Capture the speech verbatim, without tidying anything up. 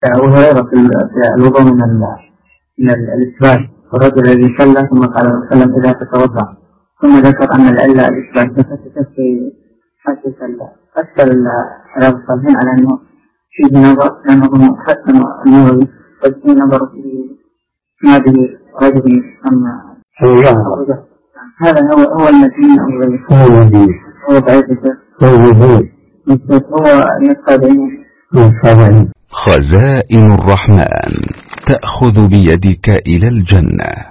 أبو هريرة في الوضوء من من الإثبات، الرجل الذي صلى ثم قال صلى الله عليه وسلم إذا تتوضأ، ثم ذكر أن العلة الإثبات، فتكفي حديث أكثر الرياض الصالحين على أنه فيه نظر، لأنه حسن النووي وفيه نظر في هذه رجل أما هذا هو هو المتين أو غيره، هو المتين هو ضعيف هو نصابين. خزائن الرحمن تأخذ بيدك إلى الجنة.